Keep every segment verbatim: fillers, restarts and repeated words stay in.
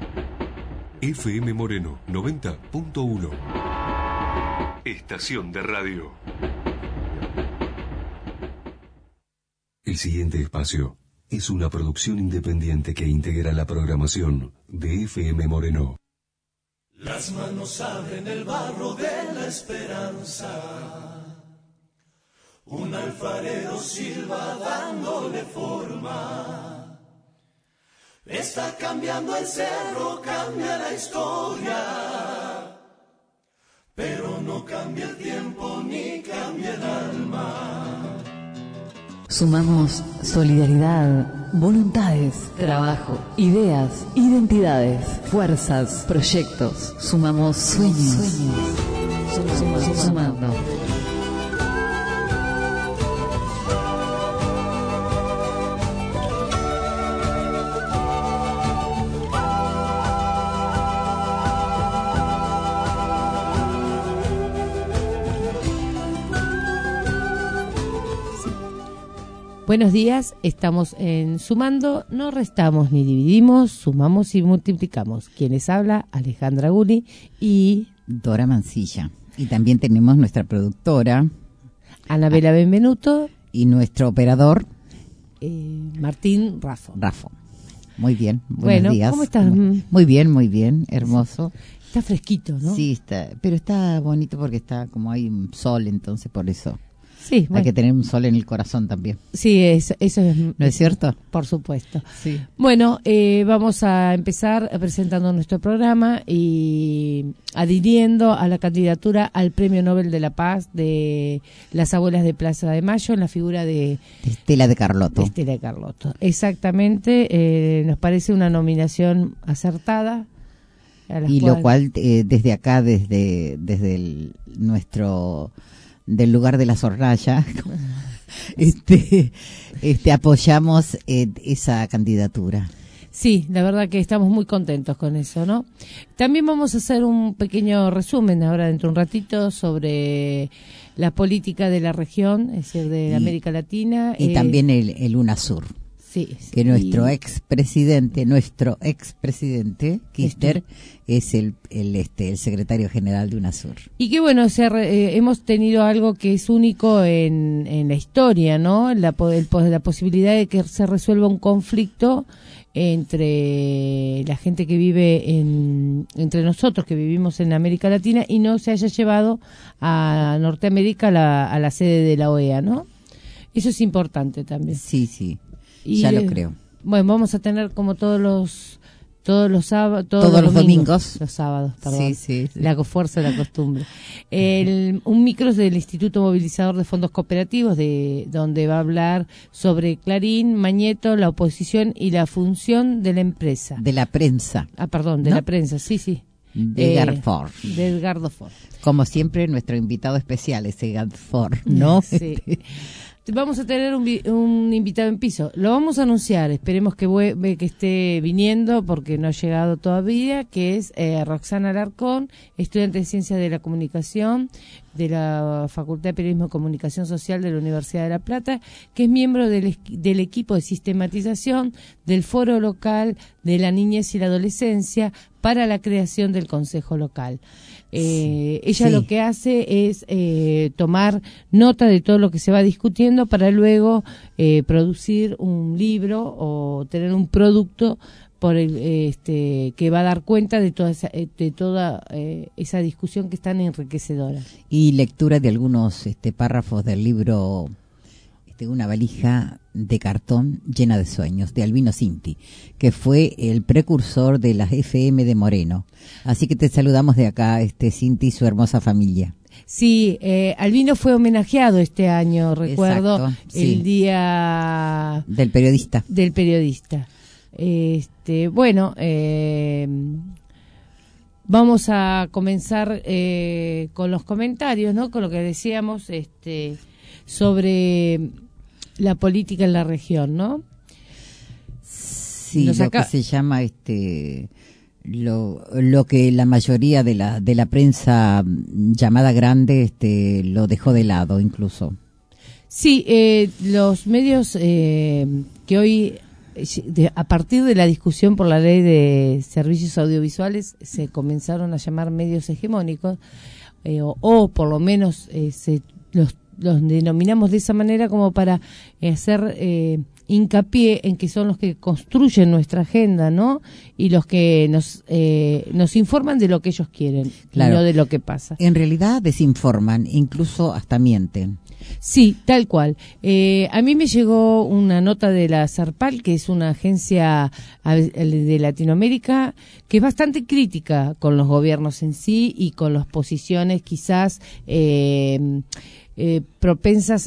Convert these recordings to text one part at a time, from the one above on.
F M Moreno noventa punto uno. Estación de radio. El siguiente espacio es una producción independiente que integra la programación de F M Moreno. Las manos abren el barro de la esperanza. Un alfarero silba dándole forma. Está cambiando el cerro, cambia la historia. Pero no cambia el tiempo ni cambia el alma. Sumamos solidaridad, voluntades, trabajo, ideas, identidades, fuerzas, proyectos. Sumamos sueños. Sueños. Sumamos, sumamos, sumando. Buenos días, estamos en Sumando, no restamos ni dividimos, sumamos y multiplicamos. Quienes habla, Alejandra Gulli y Dora Mancilla. Y también tenemos nuestra productora, Anabela Benvenuto, y nuestro operador, eh, Martín Raffo. Raffo. Muy bien, buenos bueno, días. ¿Cómo estás? Muy, muy bien, muy bien, hermoso. Está fresquito, ¿no? Sí, está, pero está bonito porque está como hay un sol, entonces por eso. Sí, bueno. Hay que tener un sol en el corazón también. Sí, eso, eso es... ¿No es cierto? Por supuesto. Sí. Bueno, eh, vamos a empezar presentando nuestro programa y adhiriendo a la candidatura al Premio Nobel de la Paz de las Abuelas de Plaza de Mayo en la figura de... de Estela de Carlotto. De Estela de Carlotto. Exactamente, eh, nos parece una nominación acertada. Y cual... lo cual, eh, desde acá, desde, desde el, nuestro... del lugar de la Zorraya, este, este apoyamos eh, esa candidatura. Sí, la verdad que estamos muy contentos con eso, ¿no? También vamos a hacer un pequeño resumen ahora dentro de un ratito sobre la política de la región, es decir, de y, América Latina. Y eh, también el, el UNASUR. Sí, sí. Que nuestro expresidente, nuestro expresidente, Kirchner, este. es el, el, este, el secretario general de UNASUR. Y que bueno, se re, eh, hemos tenido algo que es único en, en la historia, ¿no? La, el, la posibilidad de que se resuelva un conflicto entre la gente que vive en, entre nosotros que vivimos en América Latina y no se haya llevado a Norteamérica a la, a la sede de la O E A, ¿no? Eso es importante también. Sí, sí. Y, ya lo creo. Bueno, vamos a tener como todos los todos los sábados, todos, todos los domingos, domingos, los sábados, perdón. Sí, sí, sí. La fuerza de la costumbre. El, un micro del Instituto Movilizador de Fondos Cooperativos, de donde va a hablar sobre Clarín, Mañeto, la oposición y la función de la empresa. De la prensa. Ah, perdón, de ¿no? la prensa, sí, sí. De Edgar eh, Ford. De Edgardo Ford. Como siempre, nuestro invitado especial es Edgar Ford, ¿no? Sí. Vamos a tener un, un invitado en piso. Lo vamos a anunciar. Esperemos que, que esté viniendo porque no ha llegado todavía, que es eh, Roxana Alarcón, estudiante de Ciencias de la Comunicación de la Facultad de Periodismo y Comunicación Social de la Universidad de La Plata, que es miembro del, del equipo de sistematización del Foro Local de la Niñez y la Adolescencia para la creación del Consejo Local. Eh, ella sí. lo que hace es eh, tomar nota de todo lo que se va discutiendo para luego eh, producir un libro o tener un producto por el, este, que va a dar cuenta de toda esa, de toda eh, esa discusión que es tan enriquecedora. Y lectura de algunos este, párrafos del libro este, Una valija de cartón llena de sueños, de Albino Cinti, que fue el precursor de las F M de Moreno. Así que te saludamos de acá, este Cinti y su hermosa familia. Sí, eh, Albino fue homenajeado este año, recuerdo, Exacto, sí. el día del periodista. Del periodista. Este, bueno, eh, vamos a comenzar eh, con los comentarios, ¿no? Con lo que decíamos, este, sobre la política en la región, ¿no? Sí, Nos lo acá... que se llama este lo lo que la mayoría de la de la prensa llamada grande este lo dejó de lado incluso. Sí, eh, los medios eh, que hoy de, a partir de la discusión por la ley de servicios audiovisuales se comenzaron a llamar medios hegemónicos, eh, o, o por lo menos eh, se, los, los denominamos de esa manera como para eh, hacer eh, hincapié en que son los que construyen nuestra agenda, ¿no? Y los que nos eh, nos informan de lo que ellos quieren, claro, y no de lo que pasa. En realidad desinforman, incluso hasta mienten. Sí, tal cual. Eh, a mí me llegó una nota de la Serpal, que es una agencia de Latinoamérica, que es bastante crítica con los gobiernos en sí y con las posiciones quizás eh, eh, propensas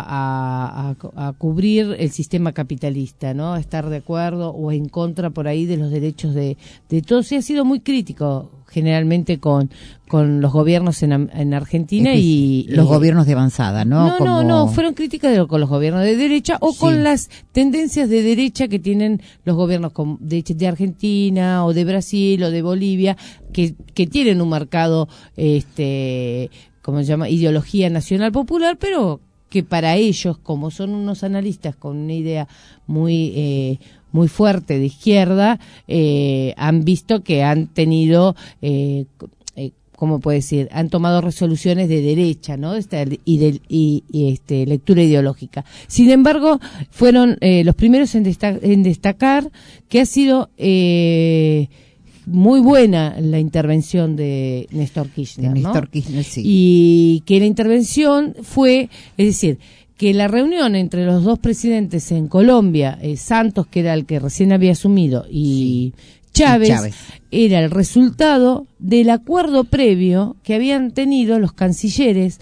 a, a, a cubrir el sistema capitalista, ¿no? Estar de acuerdo o en contra por ahí de los derechos de, de todos. Y ha sido muy crítico generalmente con con los gobiernos en, en Argentina y los y, gobiernos de avanzada, ¿no? No, Como... no, no, fueron críticas de, con los gobiernos de derecha o sí, con las tendencias de derecha que tienen los gobiernos de, de Argentina o de Brasil o de Bolivia, que que tienen un marcado, este, ¿cómo se llama? Ideología nacional popular, pero que para ellos, como son unos analistas con una idea muy eh, muy fuerte de izquierda, eh, han visto que han tenido, eh, eh, ¿cómo puedo decir? Han tomado resoluciones de derecha, ¿no? Esta, y, de, y, y este, lectura ideológica. Sin embargo, fueron eh, los primeros en, desta en destacar que ha sido eh, muy buena la intervención de Néstor Kirchner, de Néstor ¿no? Kirchner, sí. Y que la intervención fue, es decir, que la reunión entre los dos presidentes en Colombia, eh, Santos, que era el que recién había asumido, y, sí, Chávez, y Chávez, era el resultado del acuerdo previo que habían tenido los cancilleres,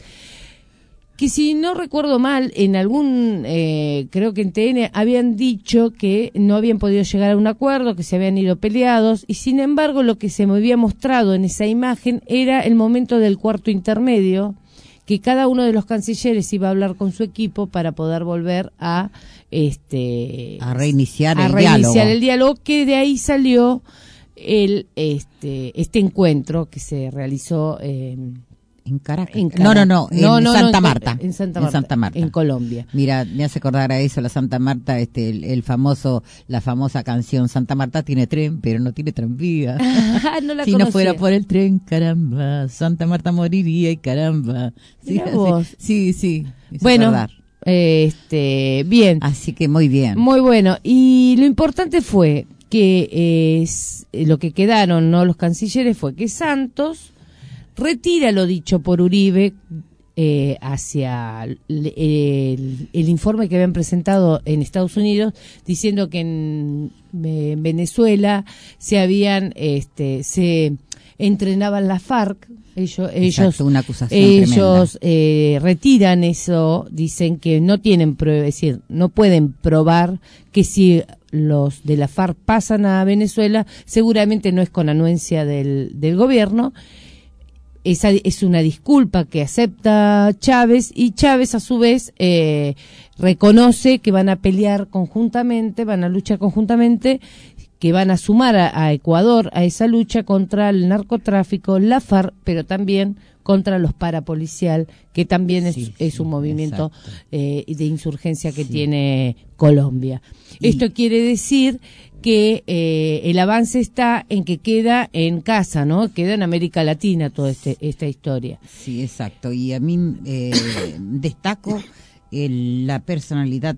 que si no recuerdo mal, en algún, eh, creo que en T N, habían dicho que no habían podido llegar a un acuerdo, que se habían ido peleados, y sin embargo lo que se me había mostrado en esa imagen era el momento del cuarto intermedio, que cada uno de los cancilleres iba a hablar con su equipo para poder volver a este a reiniciar a el reiniciar diálogo. el diálogo, que de ahí salió el este este encuentro que se realizó eh, en Caracas. en Caracas. No, no, no, en no, no, Santa no, Marta. En Santa Marta, en Santa Marta, en Colombia. Mira, me hace acordar a eso, la Santa Marta, este, el, el famoso, la famosa canción Santa Marta tiene tren, pero no tiene tranvía. No la si conocía. no fuera por el tren, caramba, Santa Marta moriría y caramba. Sí, sí, sí. Bueno, este, bien. Así que muy bien. Muy bueno. Y lo importante fue que eh, lo que quedaron, no los cancilleres, fue que Santos retira lo dicho por Uribe eh, hacia el, el, el informe que habían presentado en Estados Unidos, diciendo que en, en Venezuela se habían, este, se entrenaban las FARC. Ellos, Exacto, ellos, una acusación ellos eh, retiran eso, dicen que no tienen prueba, es decir, no pueden probar que si los de la FARC pasan a Venezuela, seguramente no es con anuencia del, del gobierno. Esa es una disculpa que acepta Chávez, y Chávez a su vez eh, reconoce que van a pelear conjuntamente, van a luchar conjuntamente, que van a sumar a, a Ecuador a esa lucha contra el narcotráfico, la FARC, pero también contra los parapolicial, que también es, sí, es un sí, movimiento eh, de insurgencia que sí. tiene Colombia. Y esto quiere decir que eh, el avance está en que queda en casa, ¿no? Queda en América Latina toda este, esta historia. Sí, exacto. Y a mí eh, destaco el, la personalidad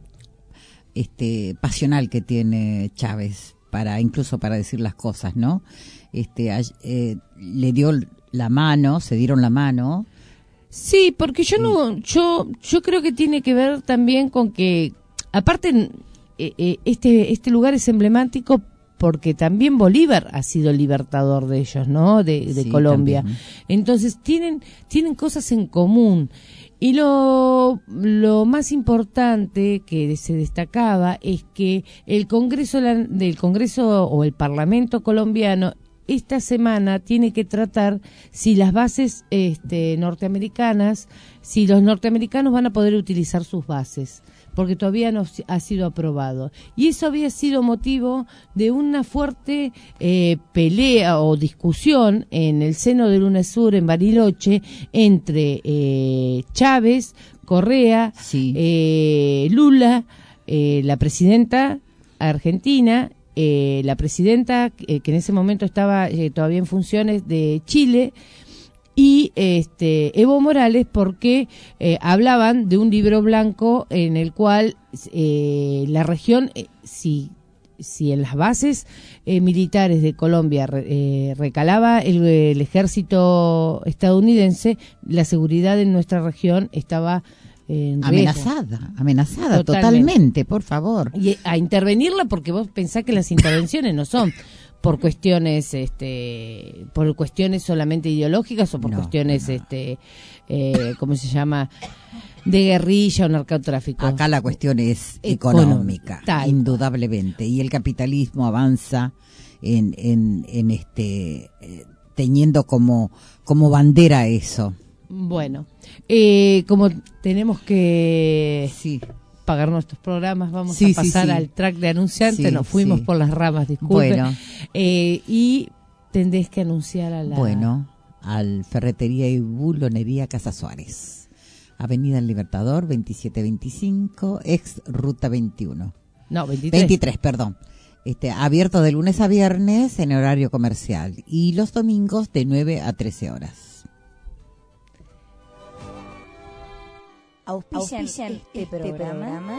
este, pasional que tiene Chávez, para incluso para decir las cosas, ¿no? Este, eh, le dio la mano, se dieron la mano. Sí, porque yo no, yo, yo creo que tiene que ver también con que, aparte, eh, este, este lugar es emblemático porque también Bolívar ha sido libertador de ellos, ¿no? De, de sí, Colombia. También. Entonces tienen, tienen cosas en común. Y lo, lo más importante que se destacaba es que el Congreso del Congreso o el Parlamento colombiano esta semana tiene que tratar si las bases este, norteamericanas, si los norteamericanos van a poder utilizar sus bases, porque todavía no ha sido aprobado. Y eso había sido motivo de una fuerte eh, pelea o discusión en el seno del UNASUR en Bariloche entre eh, Chávez, Correa, sí. eh, Lula, eh, la presidenta Argentina, eh, la presidenta, eh, que en ese momento estaba eh, todavía en funciones de Chile, y este Evo Morales, porque eh, hablaban de un libro blanco en el cual eh, la región, eh, si, si en las bases eh, militares de Colombia eh, recalaba el, el ejército estadounidense, la seguridad en nuestra región estaba en amenazada, riesgo. amenazada totalmente. totalmente, por favor. Y a intervenirla, porque vos pensás que las intervenciones no son por cuestiones este por cuestiones solamente ideológicas o por no, cuestiones no. este eh, ¿cómo se llama? De guerrilla o narcotráfico. Acá la cuestión es económica, Tal. indudablemente, y el capitalismo avanza en en, en este eh, teniendo como como bandera eso. Bueno, eh, como tenemos que sí. pagar nuestros programas, vamos sí, a pasar sí, sí. al track de anunciante, sí, nos fuimos sí. por las ramas, disculpen. Bueno. Eh, y tendés que anunciar a la... Bueno, al Ferretería y Bulonería Casa Suárez, Avenida El Libertador, veintisiete veinticinco, ex Ruta veintiuno. No, veintitrés. veintitrés, perdón. Este, abierto de lunes a viernes en horario comercial y los domingos de nueve a trece horas. Auspician este, este programa. programa.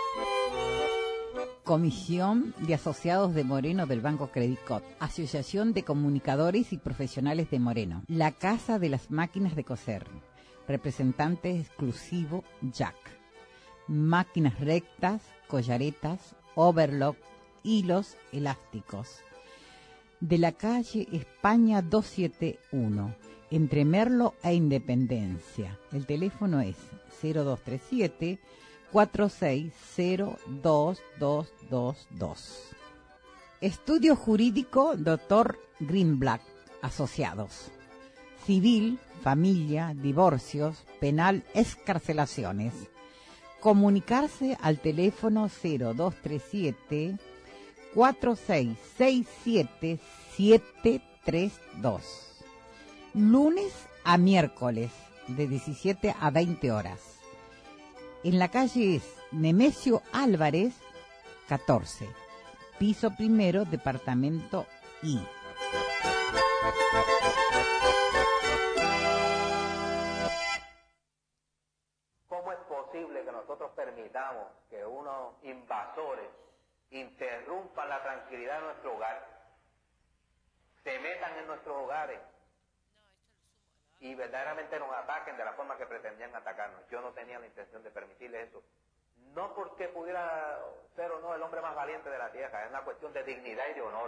Comisión de Asociados de Moreno del Banco Credicot, Asociación de Comunicadores y Profesionales de Moreno, la Casa de las Máquinas de Coser, representante exclusivo Jack, máquinas rectas, collaretas, overlock, hilos elásticos, de la calle España doscientos setenta y uno, entre Merlo e Independencia. El teléfono es cero dos tres siete, cuatro seis cero, dos dos dos dos. Estudio Jurídico Doctor Greenblatt Asociados. Civil, familia, divorcios, penal, excarcelaciones. Comunicarse al teléfono cero dos tres siete, cuatro seis seis siete, siete tres dos. Lunes a miércoles, de diecisiete a veinte horas. En la calle es Nemesio Álvarez, catorce, piso primero, departamento I. ¿Cómo es posible que nosotros permitamos que unos invasores interrumpan la tranquilidad de nuestro hogar, se metan en nuestros hogares y verdaderamente nos ataquen de la forma que pretendían atacarnos? Yo no tenía la intención de permitirle eso. No porque pudiera ser o no el hombre más valiente de la tierra, es una cuestión de dignidad y de honor.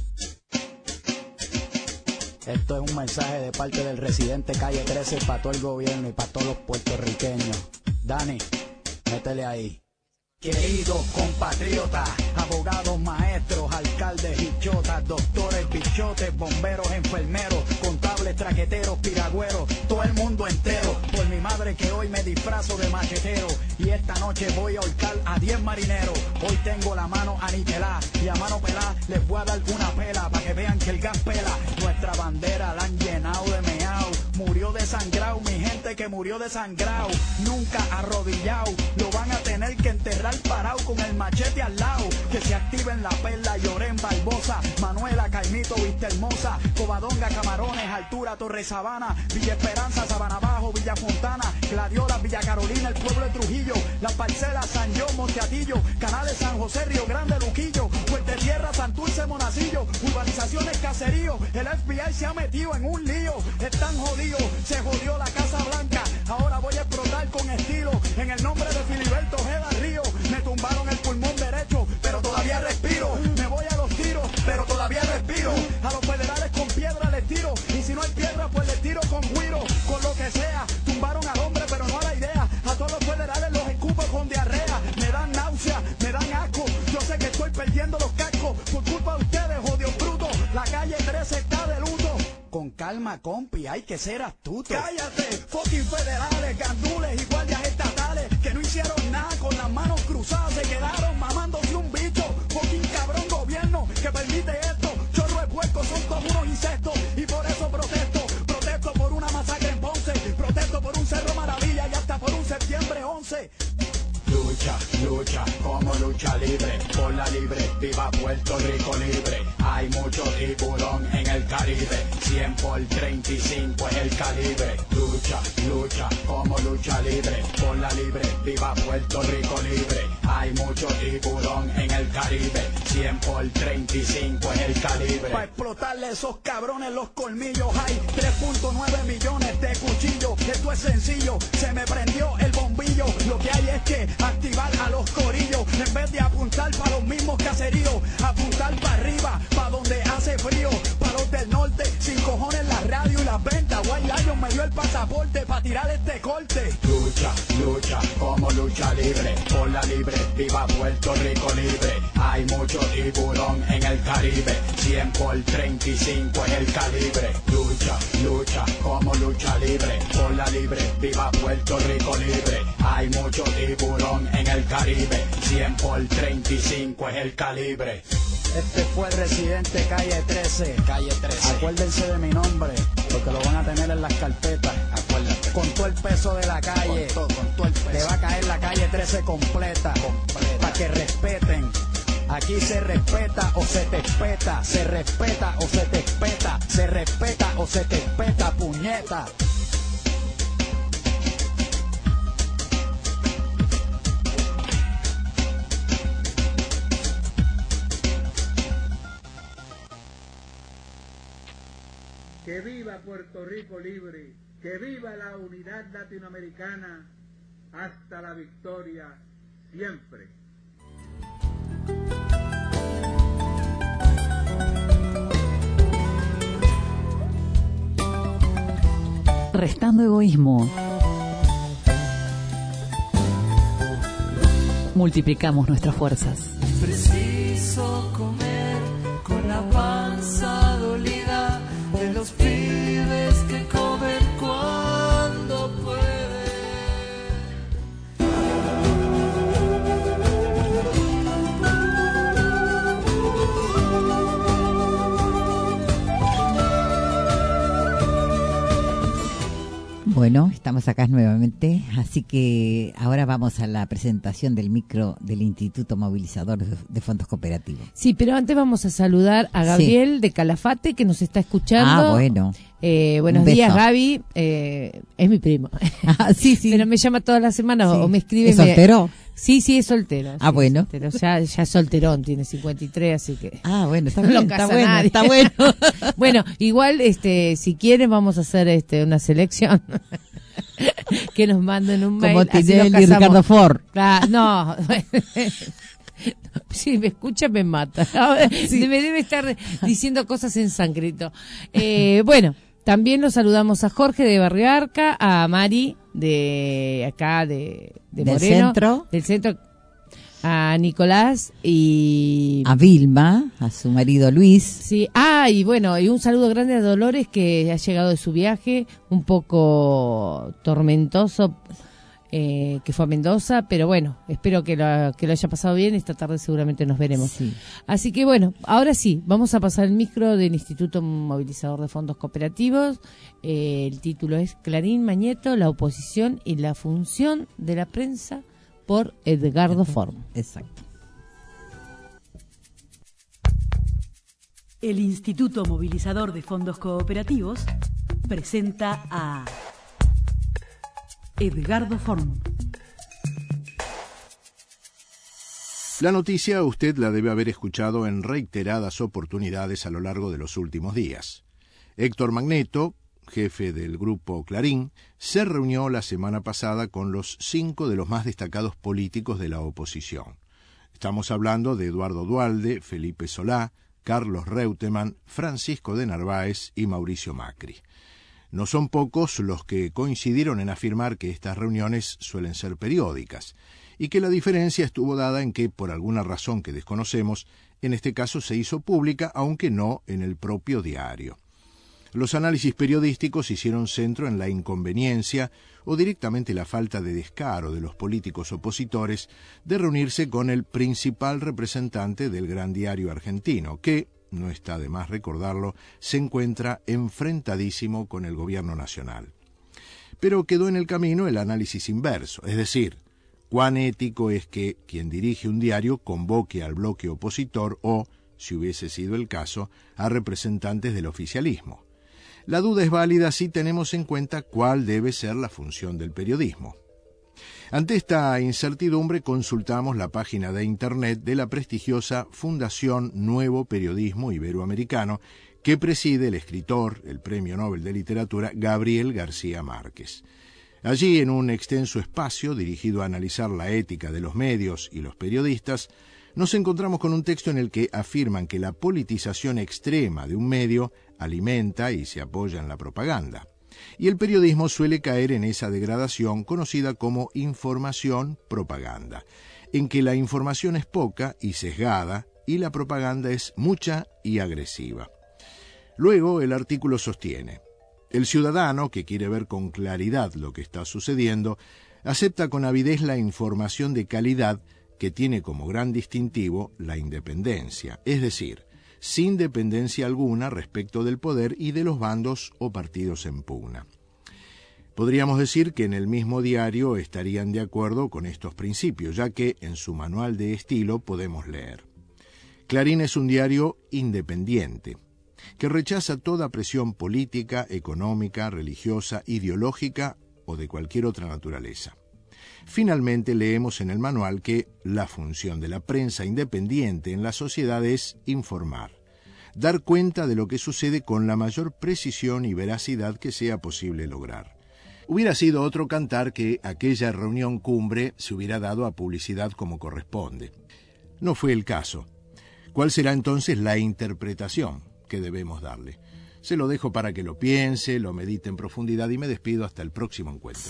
Esto es un mensaje de parte del residente Calle trece para todo el gobierno y para todos los puertorriqueños. Dani, métele ahí. Queridos compatriotas, abogados, maestros, alcaldes y chotas, doctores, bichotes, bomberos, enfermeros, contables, traqueteros, piragüeros, todo el mundo entero, por mi madre que hoy me disfrazo de machetero y esta noche voy a ahorcar a diez marineros. Hoy tengo la mano aniquilada y a mano pelada les voy a dar una pela para que vean que el gas pela. Nuestra bandera la han llenado de meao, murió desangrado, mi gente que murió desangrado, nunca arrodillado, lo van a tener que enterrar parado con el machete al lado, que se activen La Perla, Llorén, Barbosa, Manuela, Caimito, Vista Hermosa, Covadonga, Camarones, Altura, Torre Sabana, Villa Esperanza, Sabana Bajo, Villa Fontana, Gladiola, Villa Carolina, el pueblo de Trujillo, Las Parcelas, San John, Monteatillo, Canales, San José, Río Grande, Luquillo, Fuerte Tierra, Santurce, Monacillo, urbanizaciones, caserío, el F B I se ha metido en un lío, están jodidos, se jodió la Casa Blanca, ahora voy a explotar con estilo, en el nombre de Filiberto Ojeda Río. Me tumbaron el pulmón derecho, pero todavía respiro. Me voy a los tiros, pero todavía respiro. A los federales con piedra les tiro, y si no hay piedra, pues les tiro con guiro. Con lo que sea, tumbaron al hombre, pero no a la idea. A todos los federales los escupo con diarrea. Me dan náusea, me dan asco. Yo sé que estoy perdiendo los cascos por culpa de ustedes, jodidos brutos. La calle trece está de luto. Con calma, compi, hay que ser astuto. Cállate, fucking federales, gandules y guardias estatales que no hicieron nada con las manos cruzadas, se quedaron mamándose un bicho. Fucking cabrón gobierno que permite esto. Chorro de puercos son todos unos insectos y por eso protesto. Protesto por una masacre en Ponce, protesto por un Cerro Maravilla y hasta por un septiembre once. Lucha, lucha, como lucha libre, por la libre el Caribe, cien por treinta y cinco es el calibre. Lucha, lucha como lucha libre, por la libre, viva Puerto Rico libre. Hay mucho tiburón en el Caribe, cien por treinta y cinco es el calibre. Pa' explotarle esos cabrones los colmillos, hay tres punto nueve millones de cuchillos. Esto es sencillo, se me prendió el bombillo. Lo que hay es que activar a los corillos, en vez de apuntar para los mismos caseríos, apuntar para arriba, para donde hace frío. Para los del norte, sin cojones la radio y las ventas. White Lion me dio el pasaporte para tirar este corte. Lucha, lucha como lucha libre, por la libre, viva Puerto Rico libre. Hay mucho tiburón en el Caribe, cien por treinta y cinco es el calibre. Lucha, lucha como lucha libre, por la libre, viva Puerto Rico libre. Hay mucho tiburón en el Caribe, cien por treinta y cinco es el calibre. Este fue el Residente Calle trece. Calle trece. Acuérdense de mi nombre, porque lo van a tener en las carpetas. Acuérdate. Con todo el peso de la calle, con todo, con todo el peso. Te va a caer la calle trece completa, completa. Para que respeten. Aquí se respeta o se te espeta, se respeta o se te espeta, se respeta o se te espeta, puñeta. Que viva Puerto Rico libre, que viva la unidad latinoamericana, hasta la victoria siempre. Restando egoísmo. Multiplicamos nuestras fuerzas. Preciso comer con la panza dolida de los pibes que comen cuando pueden. Bueno, estamos acá nuevamente, así que ahora vamos a la presentación del micro del Instituto Movilizador de, de Fondos Cooperativos. Sí, pero antes vamos a saludar a Gabriel sí. de Calafate, que nos está escuchando. Ah, bueno. Eh, buenos días, Gaby. Eh, es mi primo. Ah, sí, sí. Pero me llama todas las semanas sí. o me escribe. ¿Es soltero? Me... Sí, sí, es soltero. Ah, sí, bueno. Es soltero. Ya, ya es solterón, tiene cincuenta y tres, así que... Ah, bueno, está no bien, lo está casa bueno, nadie. está bueno. Bueno, igual, este, si quieren vamos a hacer este una selección. Que nos manden un mail. Como Tinelli y Ricardo Ford. Claro, no... Si me escucha me mata. Sí. Me debe estar diciendo cosas en sánscrito. Eh, bueno, también los saludamos a Jorge de Barrio Arca, a Mari de acá de, de del Moreno, centro, del centro, a Nicolás y a Vilma, a su marido Luis. Sí, ah, y bueno, y un saludo grande a Dolores, que ha llegado de su viaje un poco tormentoso. Eh, que fue a Mendoza, pero bueno, espero que lo, que lo haya pasado bien. Esta tarde seguramente nos veremos. Sí. Así que bueno, ahora sí, vamos a pasar el micro del Instituto Movilizador de Fondos Cooperativos. Eh, el título es Clarín Mañeto, la oposición y la función de la prensa, por Edgardo Form. Exacto. El Instituto Movilizador de Fondos Cooperativos presenta a Edgardo Form. La noticia usted la debe haber escuchado en reiteradas oportunidades a lo largo de los últimos días. Héctor Magneto, jefe del grupo Clarín, se reunió la semana pasada con los cinco de los más destacados políticos de la oposición. Estamos hablando de Eduardo Duhalde, Felipe Solá, Carlos Reutemann, Francisco de Narváez y Mauricio Macri. No son pocos los que coincidieron en afirmar que estas reuniones suelen ser periódicas y que la diferencia estuvo dada en que, por alguna razón que desconocemos, en este caso se hizo pública, aunque no en el propio diario. Los análisis periodísticos hicieron centro en la inconveniencia o directamente la falta de descaro de los políticos opositores de reunirse con el principal representante del gran diario argentino, que, no está de más recordarlo, se encuentra enfrentadísimo con el gobierno nacional. Pero quedó en el camino el análisis inverso, es decir, cuán ético es que quien dirige un diario convoque al bloque opositor o, si hubiese sido el caso, a representantes del oficialismo. La duda es válida si tenemos en cuenta cuál debe ser la función del periodismo. Ante esta incertidumbre consultamos la página de Internet de la prestigiosa Fundación Nuevo Periodismo Iberoamericano, que preside el escritor, el Premio Nobel de Literatura, Gabriel García Márquez. Allí, en un extenso espacio dirigido a analizar la ética de los medios y los periodistas, nos encontramos con un texto en el que afirman que la politización extrema de un medio alimenta y se apoya en la propaganda. Y el periodismo suele caer en esa degradación conocida como información-propaganda, en que la información es poca y sesgada y la propaganda es mucha y agresiva. Luego el artículo sostiene: el ciudadano, que quiere ver con claridad lo que está sucediendo, acepta con avidez la información de calidad que tiene como gran distintivo la independencia, es decir, sin dependencia alguna respecto del poder y de los bandos o partidos en pugna. Podríamos decir que en el mismo diario estarían de acuerdo con estos principios, ya que en su manual de estilo podemos leer: Clarín es un diario independiente, que rechaza toda presión política, económica, religiosa, ideológica o de cualquier otra naturaleza. Finalmente, leemos en el manual que la función de la prensa independiente en la sociedad es informar, dar cuenta de lo que sucede con la mayor precisión y veracidad que sea posible lograr. Hubiera sido otro cantar que aquella reunión cumbre se hubiera dado a publicidad como corresponde. No fue el caso. ¿Cuál será entonces la interpretación que debemos darle? Se lo dejo para que lo piense, lo medite en profundidad y me despido hasta el próximo encuentro.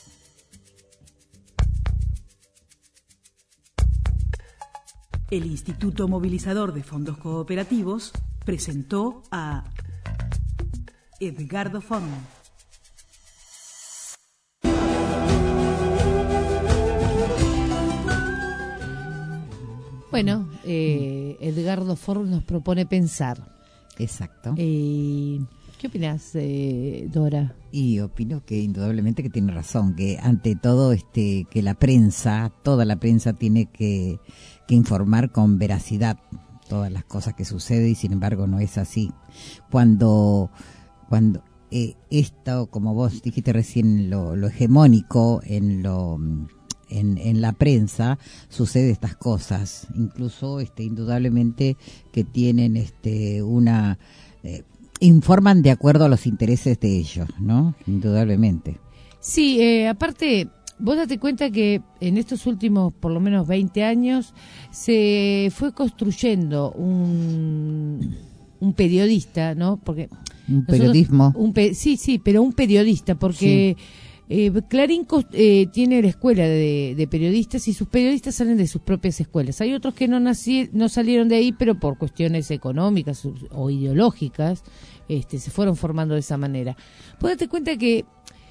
El Instituto Movilizador de Fondos Cooperativos presentó a Edgardo Font. Bueno, eh, Edgardo Font nos propone pensar. Exacto. Eh, ¿Qué opinas, eh, Dora? Y opino que indudablemente que tiene razón, que ante todo este que la prensa, toda la prensa tiene que, que informar con veracidad todas las cosas que suceden, y sin embargo no es así. Cuando cuando eh, esto, como vos dijiste recién, lo, lo hegemónico en lo en, en la prensa, sucede estas cosas, incluso este indudablemente que tienen este una eh, informan de acuerdo a los intereses de ellos, ¿no? Indudablemente. Sí, eh, aparte, vos date cuenta que en estos últimos, por lo menos veinte años, se fue construyendo un, un periodista, ¿no? Porque un periodismo. Un pe- sí, sí, pero un periodista, porque sí. eh, Clarín eh, tiene la escuela de, de periodistas y sus periodistas salen de sus propias escuelas. Hay otros que no, nací, no salieron de ahí, pero por cuestiones económicas o ideológicas este, se fueron formando de esa manera. Vos date cuenta que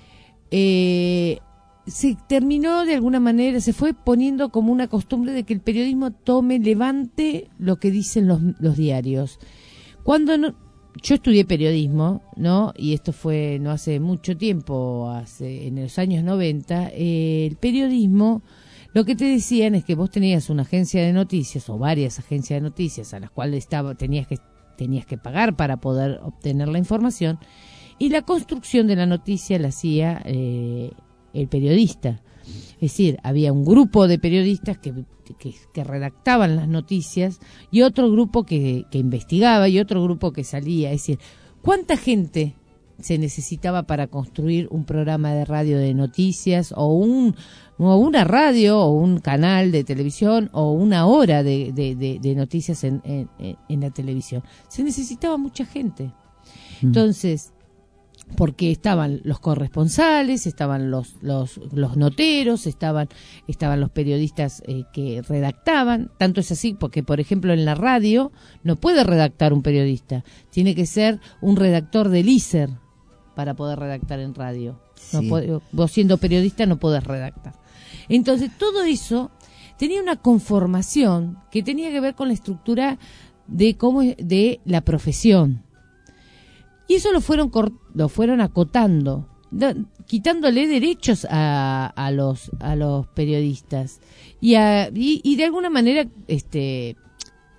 eh, se terminó de alguna manera, se fue poniendo como una costumbre de que el periodismo tome, levante lo que dicen los, los diarios. Cuando no, yo estudié periodismo, ¿no? Y esto fue no hace mucho tiempo, hace en los años noventa, eh, el periodismo, lo que te decían es que vos tenías una agencia de noticias o varias agencias de noticias a las cuales estaba, tenías que tenías que pagar para poder obtener la información, y la construcción de la noticia la hacía eh, el periodista. Es decir, había un grupo de periodistas que, que, que redactaban las noticias y otro grupo que, que investigaba y otro grupo que salía. Es decir, ¿cuánta gente se necesitaba para construir un programa de radio de noticias o un o una radio o un canal de televisión o una hora de, de, de, de noticias en, en, en la televisión? Se necesitaba mucha gente. Entonces, porque estaban los corresponsales, estaban los los los noteros, estaban estaban los periodistas eh, que redactaban. Tanto es así porque, por ejemplo, en la radio no puede redactar un periodista, tiene que ser un redactor del I S E R para poder redactar en radio. No Sí. puede, vos siendo periodista no podés redactar. Entonces todo eso tenía una conformación que tenía que ver con la estructura de cómo de la profesión. Y eso lo fueron cort- lo fueron acotando, da- quitándole derechos a, a los a los periodistas y, a, y y de alguna manera este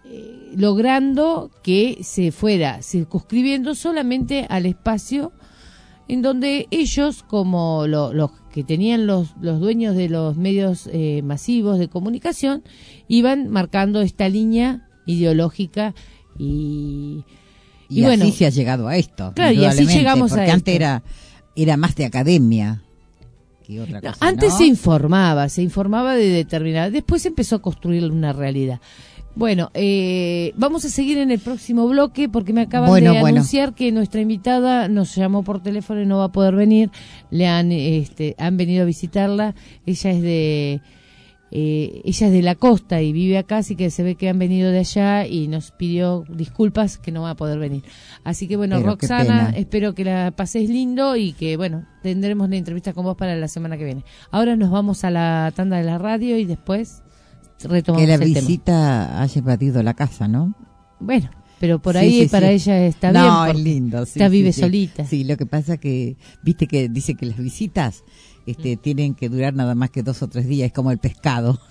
eh, logrando que se fuera circunscribiendo solamente al espacio en donde ellos, como lo, los que tenían los, los dueños de los medios eh, masivos de comunicación, iban marcando esta línea ideológica y... Y, y bueno, así se ha llegado a esto. Claro, y así llegamos porque a esto. Antes era, era más de academia que otra cosa. No, antes ¿no? se informaba, se informaba de determinada. Después se empezó a construir una realidad. Bueno, eh, vamos a seguir en el próximo bloque porque me acaban bueno, de bueno. anunciar que nuestra invitada nos llamó por teléfono y no va a poder venir. Le han, este, han venido a visitarla. Ella es de... Eh, ella es de la costa y vive acá, así que se ve que han venido de allá y nos pidió disculpas que no va a poder venir. Así que bueno, Pero Roxana, espero que la paséis lindo y que bueno, tendremos la entrevista con vos para la semana que viene. Ahora nos vamos a la tanda de la radio y después retomamos el tema. Que la el visita tema. haya invadido la casa, ¿no? Bueno, pero por Sí, ahí sí, para sí. ella está no, bien. No, es porque lindo. Sí, está sí, vive sí. solita. Sí, lo que pasa que, viste que dice que las visitas este, mm. tienen que durar nada más que dos o tres días, es como el pescado.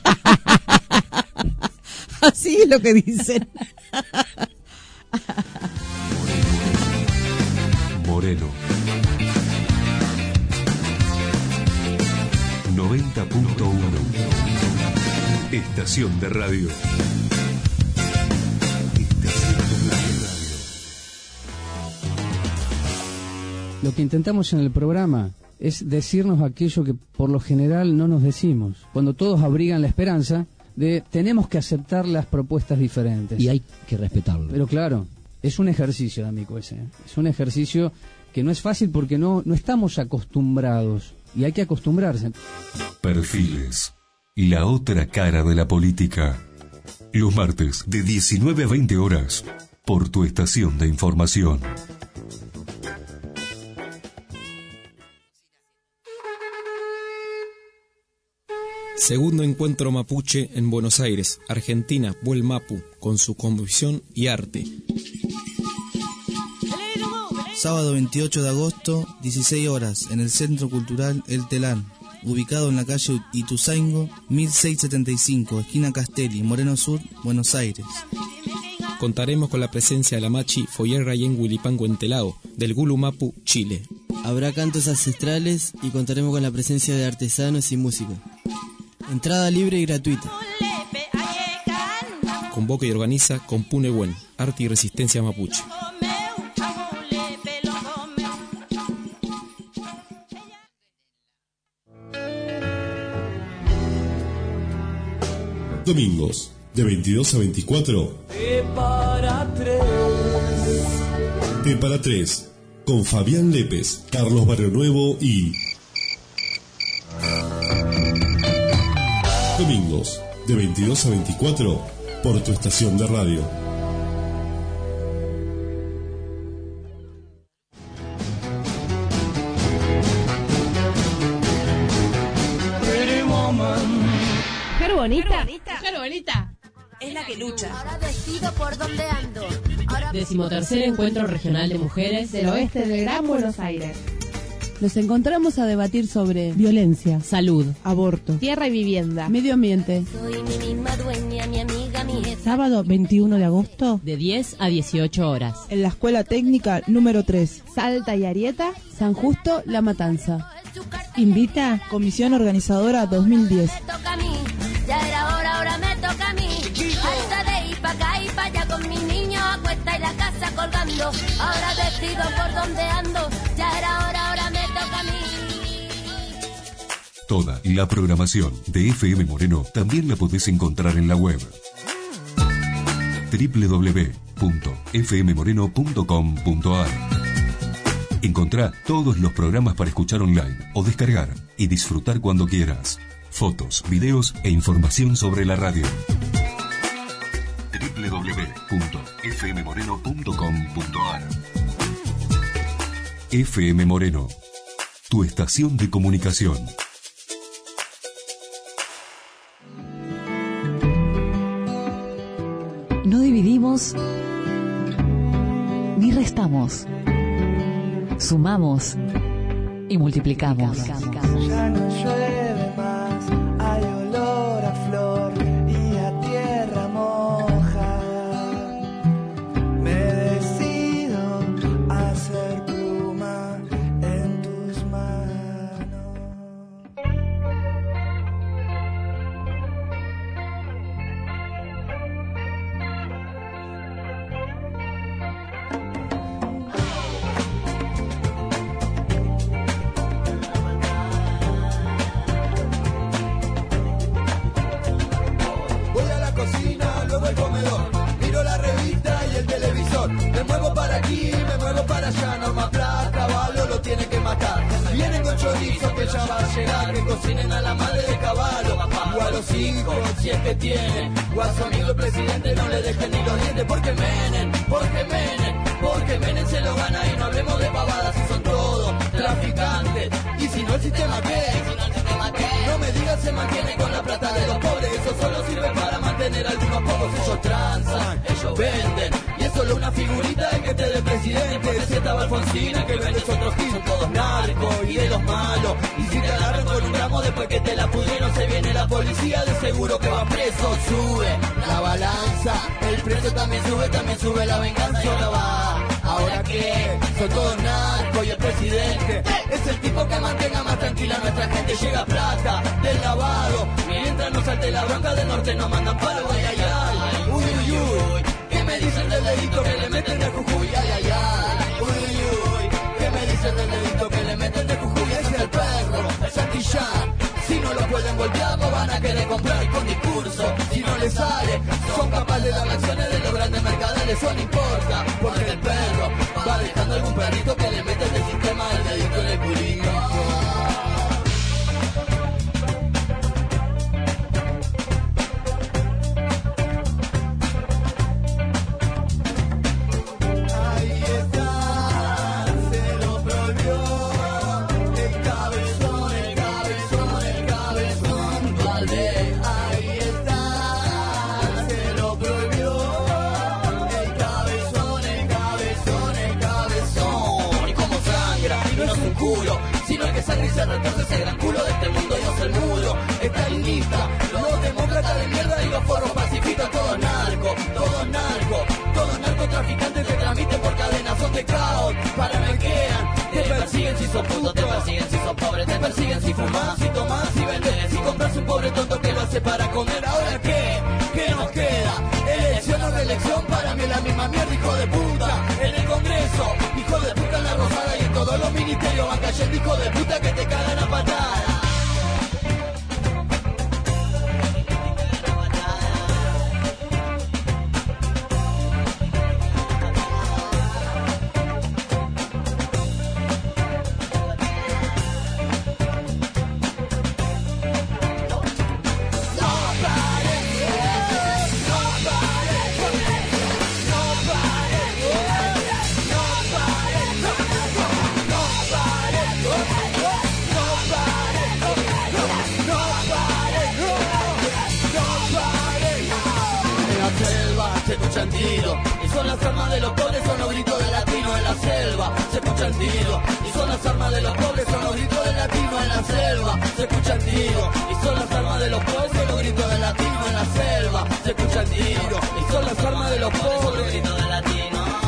Así es lo que dicen. Moreno. noventa punto uno. Estación de radio. Lo que intentamos en el programa es decirnos aquello que por lo general no nos decimos. Cuando todos abrigan la esperanza de tenemos que aceptar las propuestas diferentes. Y hay que respetarlo. Pero claro, es un ejercicio, D'Amico, ese. ¿eh? Es un ejercicio que no es fácil porque no, no estamos acostumbrados. Y hay que acostumbrarse. Perfiles. La otra cara de la política. Los martes de diecinueve a veinte horas. Por tu estación de información. Segundo encuentro mapuche en Buenos Aires, Argentina, Buel Mapu, con su convicción y arte. Sábado veintiocho de agosto, dieciséis horas, en el Centro Cultural El Telán, ubicado en la calle Ituzaingo, mil seiscientos setenta y cinco, esquina Castelli, Moreno Sur, Buenos Aires. Contaremos con la presencia de la Machi Foyer y en Huilipango en Telao, del Gulu Mapu, Chile. Habrá cantos ancestrales y contaremos con la presencia de artesanos y música. Entrada libre y gratuita. Convoca y organiza Compune Buen, Arte y Resistencia Mapuche. Domingos, de veintidós a veinticuatro. T para tres. T para tres, con Fabián Lépez, Carlos Barrio Nuevo y... Domingos, de veintidós a veinticuatro, por tu estación de radio. Mujer bonita. Mujer bonita. Es la que lucha. Ahora decido por dónde ando. Ahora... Decimotercer Encuentro Regional de Mujeres del Oeste del Gran Buenos Aires. Nos encontramos a debatir sobre violencia, salud, aborto, tierra y vivienda, medio ambiente. Soy mi misma dueña, mi amiga, mi jefa. Sábado veintiuno de agosto, de diez a dieciocho horas. En la Escuela Técnica número tres. Salta y Arieta, San Justo, La Matanza. Invita Comisión Organizadora dos mil diez. Me toca a mí, ya era hora, ahora me toca a mí. Alta de ir pa' acá y pa' allá con mis niños a cuesta y la casa colgando. Ahora decido por dónde ando, ya era hora, ahora me toca a mí. Toda la programación de F M Moreno también la podés encontrar en la web doble u doble u doble u punto f m moreno punto com punto a r. Encontrá todos los programas para escuchar online o descargar y disfrutar cuando quieras. Fotos, videos e información sobre la radio. doble u doble u doble u punto f m moreno punto com punto a r. F M Moreno, tu estación de comunicación. No dividimos ni restamos. Sumamos y multiplicamos. Ya no llueve más, hay olor a flor y a tierra moja. aquí, me muevo para allá, Norma Pla, Caballo lo tiene que matar. Vienen con chorizo que ya va a llegar, que cocinen a la madre de Caballo, o a los hijos, si es que tienen, o a su amigo el presidente no le dejen ni los dientes, porque Menem, porque Menem, porque Menem se lo gana y no hablemos de pavadas, si son todos traficantes, y si no el sistema qué, no me digas se mantiene con la plata de los pobres, eso solo sirve para mantener a algunos pocos, ellos transan, ellos venden, y es solo una figurita de que te dé presidente, si estaba Alfonsina que vendes otros hits, son todos narcos y de los malos, y si te agarran con un gramo después que te la pudieron, se viene la policía, de seguro que va preso, sube la balanza, el precio también sube, también sube la venganza y ahora va, ahora que son todos narcos y el presidente es el tipo que mantenga más tranquila a nuestra gente, llega plata del lavado, mientras no salte la bronca del norte nos mandan para ay, ay, ay, uy, uy, uy, ¿qué me dicen del dedito que le meten de Jujuy? Ay, ay, ay, uy, uy, uy, ¿qué me dicen del dedito que le meten de Jujuy? Es el perro, el Santillán, si no lo pueden golpear no van a querer comprar con discurso, si no les sale, son capaces de dar acciones de los grandes mercaderes, eso no importa, porque el perro va dejando algún perrito que le meten del sistema el dedito en el culito. Sino que sangre y se retorce ese gran culo de este mundo, Dios el mudo, estalinista, los demócratas de mierda y los foros pacifistas, todos narcos, todos narcos, todos narcotraficantes que transmiten por cadenas, son de caos, paranoiquean, te persiguen si sos puto, te persiguen si sos pobre, te persiguen si fumás, si tomás, si vendés, si compras un pobre tonto que lo hace para comer, ahora qué, qué nos queda, elección o reelección, para mí es la misma mierda, hijo de puta, en el Congreso, hijo de puta en la Rosada y en todos los ministerios van cayendo, hijo de puta que te cagan a patadas. Y son las armas de los pobres, son los gritos del latino en la selva. Se escuchan tiros. Y son las armas de los pobres, son los gritos del latino en la selva. Se escuchan tiros. Y son las armas de los pobres, son los gritos del latino en la selva. Se escuchan tiros. Y son las armas de los pobres, son los gritos del latino.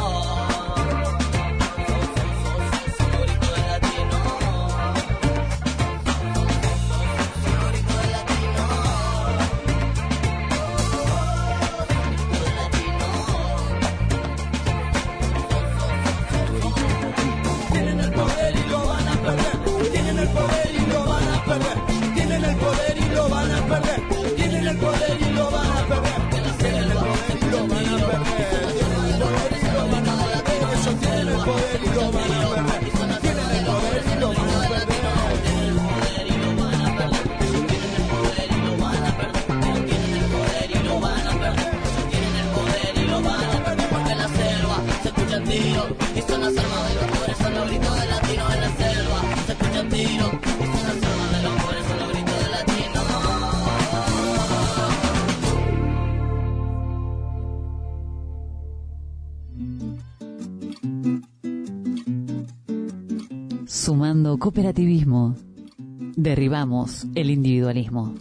Sumando cooperativismo, derribamos el individualismo.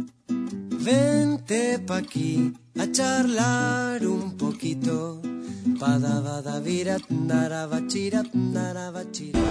Vente pa' aquí a charlar un poquito. Padavadavirat naravachirat naravachirat.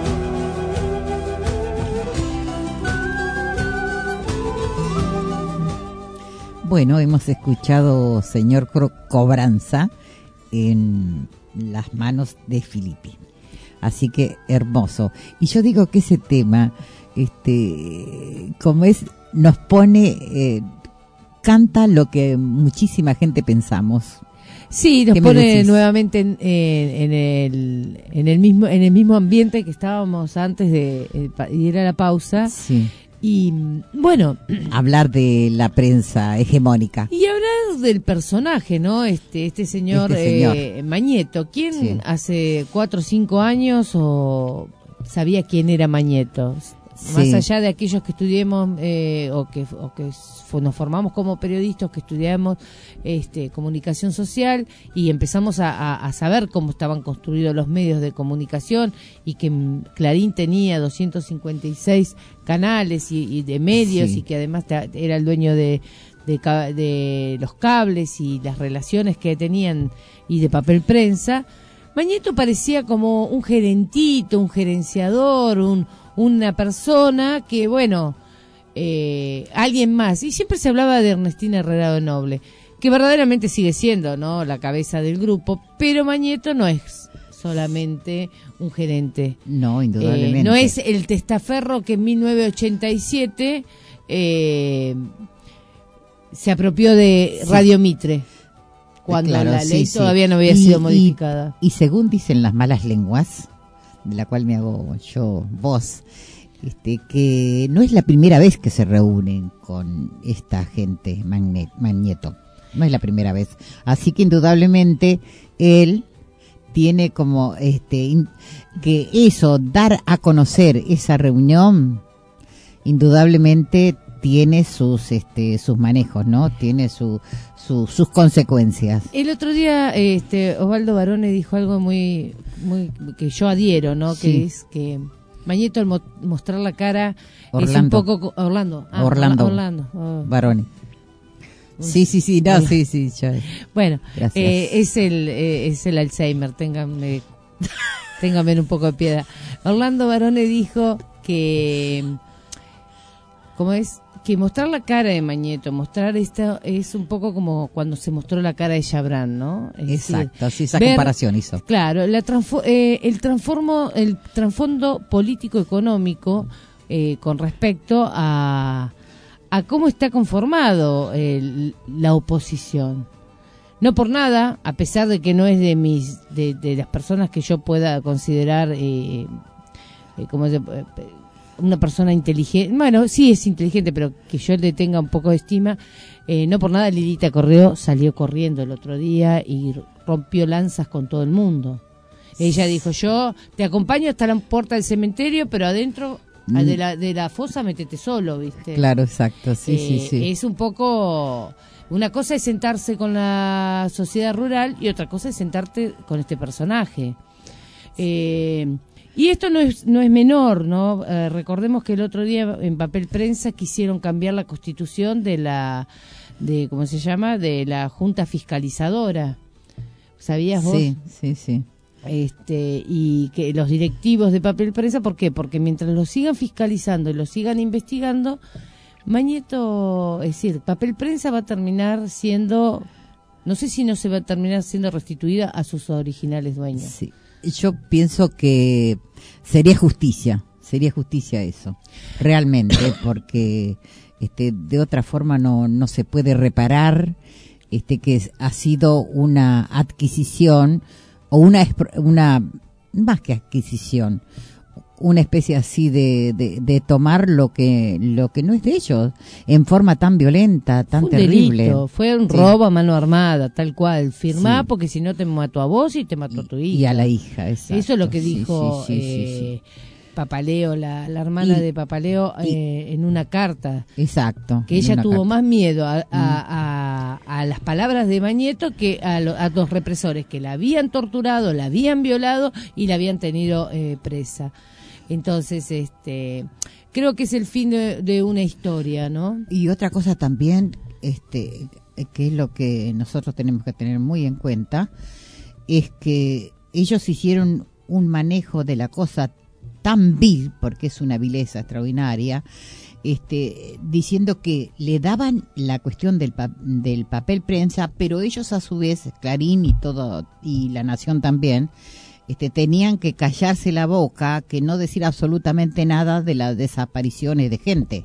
Bueno, hemos escuchado Señor Cobranza en las manos de Filippi. Así que hermoso. Y yo digo que ese tema, este, como es, nos pone, eh, canta lo que muchísima gente pensamos. Sí, nos ¿Qué me pone decís? nuevamente en, en, en el en el mismo en el mismo ambiente que estábamos antes de eh, pa- ir a la pausa. Sí. Y bueno, Hablar de la prensa hegemónica. y hablar del personaje, ¿no? Este este señor, Este señor. eh, Mañeto. ¿Quién Sí. hace cuatro o cinco años o sabía quién era Mañeto? Sí. Más allá de aquellos que estudiemos eh, o que, o que fu- nos formamos como periodistas, que estudiamos este, comunicación social y empezamos a, a, a saber cómo estaban construidos los medios de comunicación y que mm, Clarín tenía doscientos cincuenta y seis canales y, y de medios Sí. y que además ta- era el dueño de, de, ca- de los cables y las relaciones que tenían y de papel prensa. Mañeto parecía como un gerentito, un gerenciador, un una persona que, bueno, eh, alguien más. Y siempre se hablaba de Ernestina Herrera de Noble, que verdaderamente sigue siendo, ¿no?, la cabeza del grupo, pero Mañeto no es solamente un gerente. No, indudablemente. Eh, no es el testaferro que en mil novecientos ochenta y siete eh, se apropió de Sí. Radio Mitre, cuando Claro, la sí, ley sí. todavía no había Y- sido y- modificada. Y según dicen las malas lenguas, de la cual me hago yo voz, este, que no es la primera vez que se reúnen con esta gente, Magne- Mañeto. No es la primera vez. Así que indudablemente él tiene como este in- que eso, dar a conocer esa reunión, indudablemente tiene sus este sus manejos, ¿no? Tiene su, su sus consecuencias. El otro día este Osvaldo Barone dijo algo muy muy que yo adhiero, ¿no? Sí. Que es que Mañeto al mo- mostrar la cara es un Orlando. poco co- Orlando, ah, Orlando. Orlando. Oh. Barone. Sí, sí, sí, no, Hola. sí, sí, yo- Bueno, Gracias. eh, es el eh, es el Alzheimer, ténganme ténganme un poco de piedad. Orlando Barone dijo que ¿cómo es? Que mostrar la cara de Mañeto, mostrar esto es un poco como cuando se mostró la cara de Chabrán, ¿no? Es Exacto, decir, sí, esa ver- comparación hizo. Claro, la transfo- eh, el transformo, el trasfondo político-económico eh, con respecto a, a cómo está conformado el- la oposición. No por nada, a pesar de que no es de mis, de, de las personas que yo pueda considerar, eh, eh, como se- eh, una persona inteligente, bueno, sí es inteligente, pero que yo le tenga un poco de estima, eh, no por nada Lilita Correo salió corriendo el otro día y rompió lanzas con todo el mundo. Ella dijo, yo te acompaño hasta la puerta del cementerio, pero adentro Mm. de la de la fosa métete solo, ¿viste? Claro, exacto, sí, sí, Eh, sí. Es un poco... Una cosa es sentarse con la sociedad rural y otra cosa es sentarte con este personaje. Eh, y esto no es no es menor, ¿no? Eh, recordemos que el otro día en papel prensa quisieron cambiar la constitución de la... de ¿cómo se llama? De la Junta Fiscalizadora. ¿Sabías vos? Sí, sí, sí. Este, y que los directivos de papel prensa, ¿por qué? Porque mientras lo sigan fiscalizando y lo sigan investigando, Mañeto, es decir, papel prensa va a terminar siendo, no sé si no se va a terminar siendo restituida a sus originales dueños. Sí. Yo pienso que sería justicia, sería justicia eso, realmente, porque este de otra forma no no se puede reparar este que es- ha sido una adquisición o una expro- una más que adquisición, una especie así de, de, de tomar lo que lo que no es de ellos en forma tan violenta, tan Fue un terrible. delito, fue un Sí. robo a mano armada, tal cual. Firmá Sí. porque si no te mató a vos y te mató a tu hija. Y a la hija, exacto. Eso es lo que Sí, dijo sí, sí, sí, eh, Papaleo, la, la hermana Y- de Papaleo, eh, en una carta. Exacto. Que en ella una tuvo carta. Mm. más miedo a, a, a- a las palabras de Mañeto que a, lo- a los represores que la habían torturado, la habían violado y la habían tenido eh, presa. Entonces, este, creo que es el fin de, de una historia, ¿no? Y otra cosa también, este, que es lo que nosotros tenemos que tener muy en cuenta, es que ellos hicieron un manejo de la cosa tan vil, porque es una vileza extraordinaria, este, diciendo que le daban la cuestión del, pa- del papel prensa, pero ellos a su vez, Clarín y todo, y La Nación también, este, tenían que callarse la boca, que no decir absolutamente nada de las desapariciones de gente.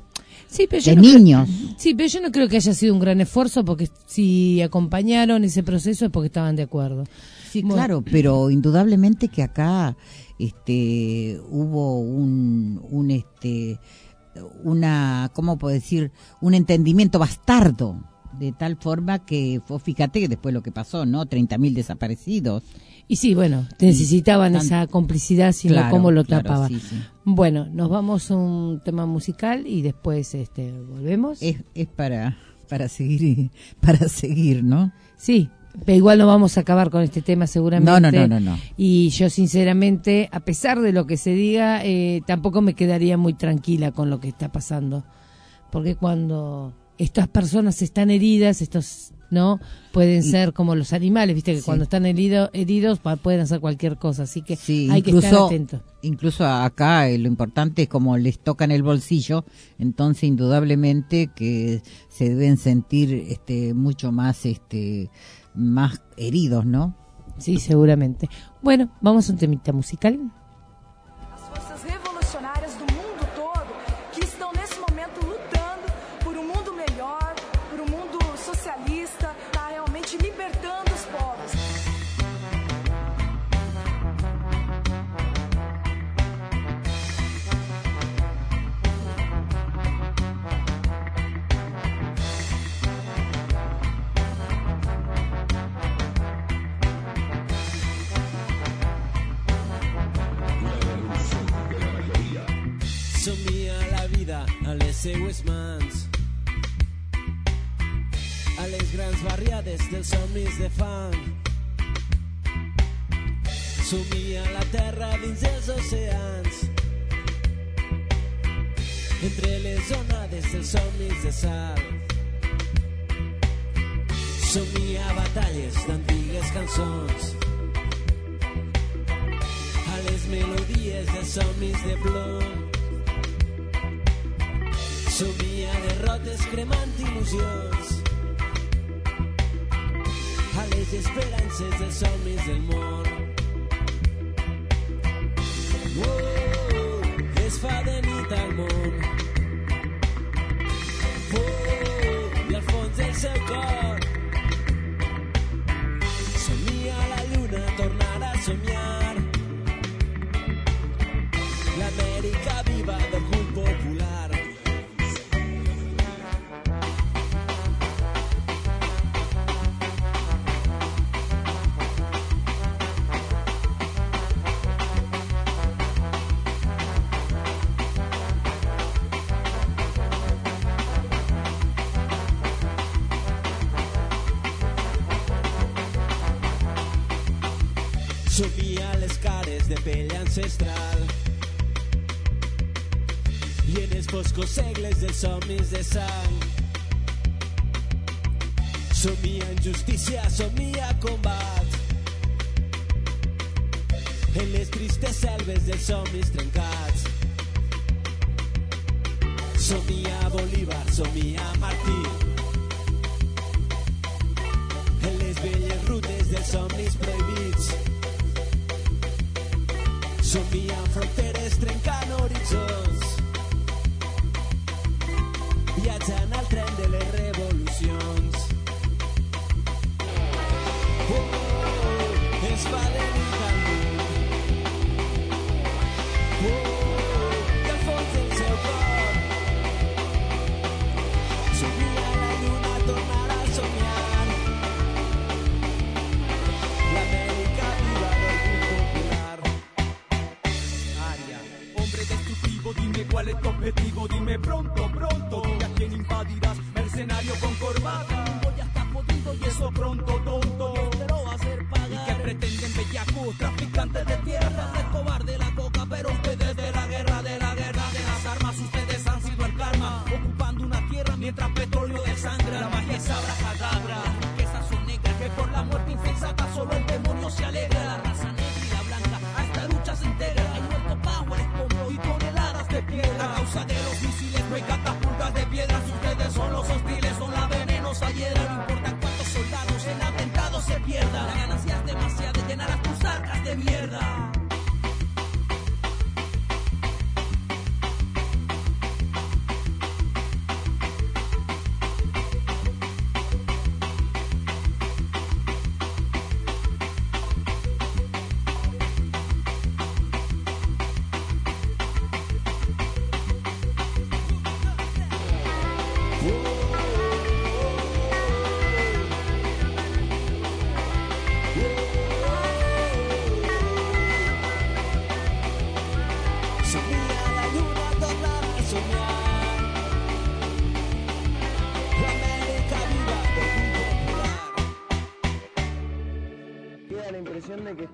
sí, pero yo de no niños. Creo, sí, pero yo no creo que haya sido un gran esfuerzo, porque si acompañaron ese proceso es porque estaban de acuerdo. Sí, bueno. Claro, pero indudablemente que acá este hubo un un este una ¿cómo puedo decir? Un entendimiento bastardo, de tal forma que fue, fíjate que después lo que pasó, ¿no? treinta mil desaparecidos. Y sí, bueno, necesitaban Tan, esa complicidad, sino claro, cómo lo claro, tapaba. sí, sí. Bueno, nos vamos a un tema musical y después este volvemos. Es, es para para seguir para seguir, ¿no? Sí, pero igual no vamos a acabar con este tema seguramente. No, no, no, no, no. Y yo sinceramente, a pesar de lo que se diga, eh, tampoco me quedaría muy tranquila con lo que está pasando. Porque cuando estas personas están heridas, estos no pueden y, ser como los animales, viste que sí. Cuando están herido, heridos pueden hacer cualquier cosa, así que sí, hay incluso, que estar atentos. Incluso acá eh, lo importante es como les tocan el bolsillo, entonces indudablemente que se deben sentir este mucho más este más heridos, ¿no? Sí, seguramente. Bueno, vamos a un temita musical. As forças revolucionárias do mundo todo que estão nesse momento lutando por um mundo melhor, por um mundo socialista, tá realmente libertando os povos. Somia la vida a les seues mans, a les grans barriades dels somnis de fang. Somia la terra dins els oceans, entre les onades dels somnis de sal. Somia batalles d'antigues cançons, a les melodies dels somnis de plom. Somia derrotes cremant il·lusions, a les esperances dels somnis del món. Oh, es fa de nit al món. Oh, i al fons del seu cor somia la lluna tornar a somiar, l'Amèrica viva d'orgull popular. Somia les cares de pell ancestral i en els foscos segles dels somnis de sang. Somia injustícia, somia combat en les tristes selves dels somnis trencats. Somia Bolívar, somia Martí en les velles rutes dels somnis prohibits. Somia fronteres trencant horitzons, viatjant al tren de les revolucions. Oh, es fa de nit al món. Oh, i al fons del seu cor somia la lluna tornar a somiar, l'Amèrica viva d'orgull popular. Dime cuál es tu objetivo, dime pronto, pronto. Dime a quién invadirás, mercenario con corbata. Voy a estar jodido y eso pronto, tonto. Yo te lo va a hacer pagar. ¿Y qué pretenden bellacos, traficantes de tierra? De cobarde de la coca, pero ustedes de la guerra, de la guerra de las armas. Ustedes han sido el karma, ocupando una tierra mientras petróleo desangra. La magia es abracadabra, las riquezas son negras. Que por la muerte insensata solo el demonio se alegra. La raza negra y la blanca a esta lucha se integra. Hay muerto power, escombros y toneladas de piedra. A causa de los misiles no hay catapultas de piedra. Si ustedes son los hostiles, son la venenosa hiedra. No importa cuántos soldados en atentados se pierdan, la ganancia es demasiada de llenar a tus arcas de mierda.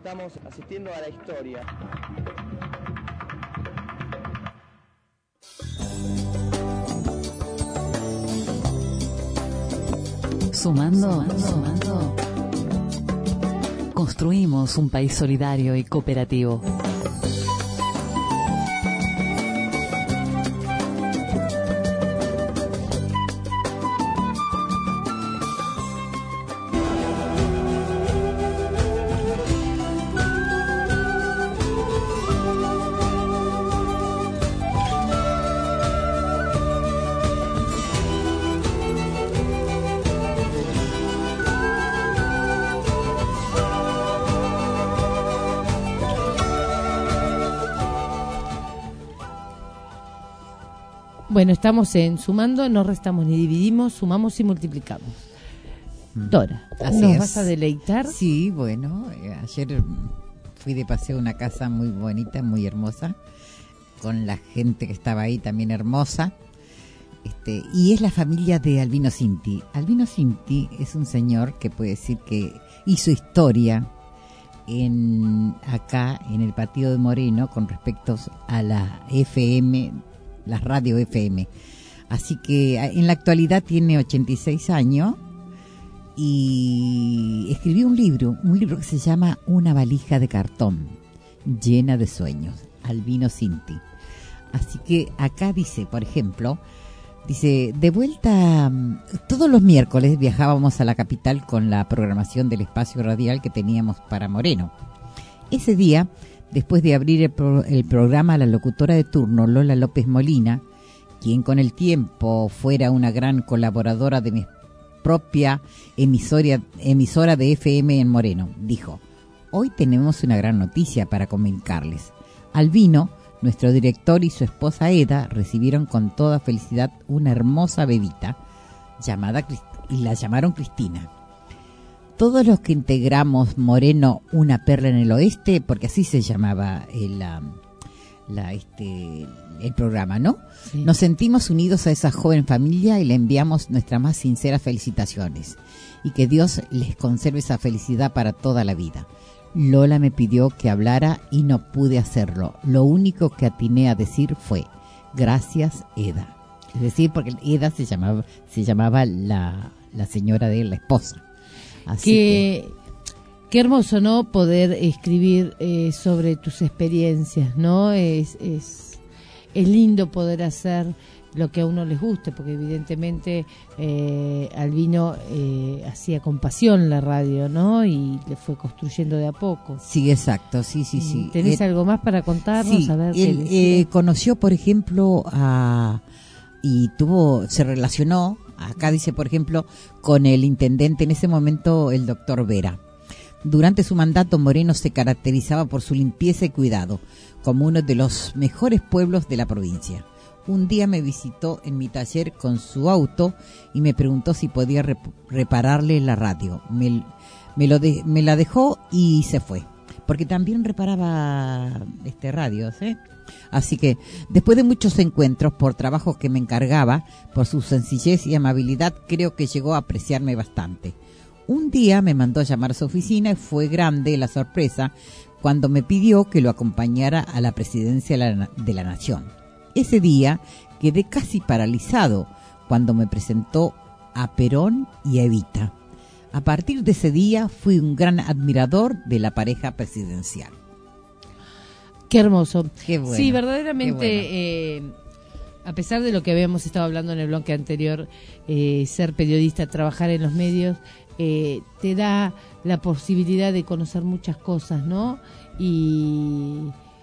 estamos asistiendo a la historia. Sumando, sumando, construimos un país solidario y cooperativo. Bueno, estamos en Sumando, no restamos ni dividimos, sumamos y multiplicamos. Dora, Así ¿nos es. vas a deleitar? Sí, bueno, eh, ayer fui de paseo a una casa muy bonita, muy hermosa, con la gente que estaba ahí también hermosa, este, y es la familia de Albino Cinti. Albino Cinti es un señor que puede decir que hizo historia en acá en el Partido de Moreno con respecto a la F M, las radio F M. Así que en la actualidad tiene ochenta y seis años y escribió un libro, un libro que se llama Una valija de cartón llena de sueños, Albino Cinti. Así que acá dice, por ejemplo, dice, de vuelta, todos los miércoles viajábamos a la capital con la programación del espacio radial que teníamos para Moreno. Ese día, después de abrir el, pro, el programa, la locutora de turno, Lola López Molina, quien con el tiempo fuera una gran colaboradora de mi propia emisora, emisora de F M en Moreno, dijo, hoy tenemos una gran noticia para comunicarles. Albino, nuestro director y su esposa Eda recibieron con toda felicidad una hermosa bebita llamada y la llamaron Cristina. Todos los que integramos Moreno, una perla en el oeste, porque así se llamaba el, la, la, este, el programa, ¿no? Sí. Nos sentimos unidos a esa joven familia y le enviamos nuestras más sinceras felicitaciones y que Dios les conserve esa felicidad para toda la vida. Lola me pidió que hablara y no pude hacerlo. Lo único que atiné a decir fue, gracias Eda. Es decir, porque Eda se llamaba, se llamaba la, la señora de él, la esposa. Así que, que qué hermoso, ¿no? Poder escribir eh, sobre tus experiencias, ¿no? Es, es, es lindo poder hacer lo que a uno les guste, porque evidentemente eh, Albino eh, hacía con pasión la radio, ¿no? Y le fue construyendo de a poco. Sí, exacto, sí, sí, sí. ¿Tenés eh, algo más para contarnos? Sí, a ver él eh, conoció, por ejemplo, a y tuvo, se relacionó, acá dice, por ejemplo, con el intendente en ese momento, el doctor Vera. Durante su mandato, Moreno se caracterizaba por su limpieza y cuidado, como uno de los mejores pueblos de la provincia. Un día me visitó en mi taller con su auto y me preguntó si podía rep- repararle la radio. Me, me, lo de, me la dejó y se fue, porque también reparaba este radios, ¿eh? Así que, después de muchos encuentros por trabajos que me encargaba, por su sencillez y amabilidad, creo que llegó a apreciarme bastante. Un día me mandó a llamar a su oficina y fue grande la sorpresa cuando me pidió que lo acompañara a la presidencia de la, de la Nación. Ese día quedé casi paralizado cuando me presentó a Perón y a Evita. A partir de ese día fui un gran admirador de la pareja presidencial. Qué hermoso. Qué bueno, sí, verdaderamente, qué bueno. eh, a pesar de lo que habíamos estado hablando en el bloque anterior, eh, ser periodista, trabajar en los medios, eh, te da la posibilidad de conocer muchas cosas, ¿no? Y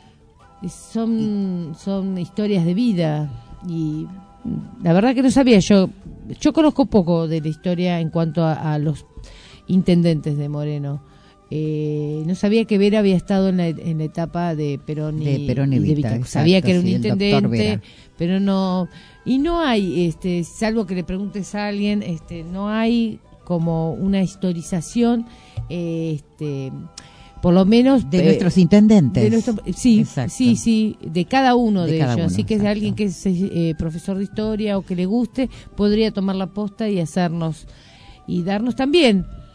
son, son historias de vida y la verdad que no sabía, yo yo conozco poco de la historia en cuanto a, a los intendentes de Moreno. Eh, no sabía que Vera había estado en la, en la etapa de Perón y de, Perón y y de Evita, Vita. exacto, Sabía que era un sí, el doctor intendente, Vera. pero no, y no hay, este, salvo que le preguntes a alguien, este, no hay como una historización, eh, este, por lo menos de eh, nuestros intendentes. de nuestro, sí, Exacto. sí, sí, de cada uno de, De cada ellos. uno, Así que exacto. es alguien que es eh, profesor de historia o que le guste, podría tomar la posta y hacernos y darnos también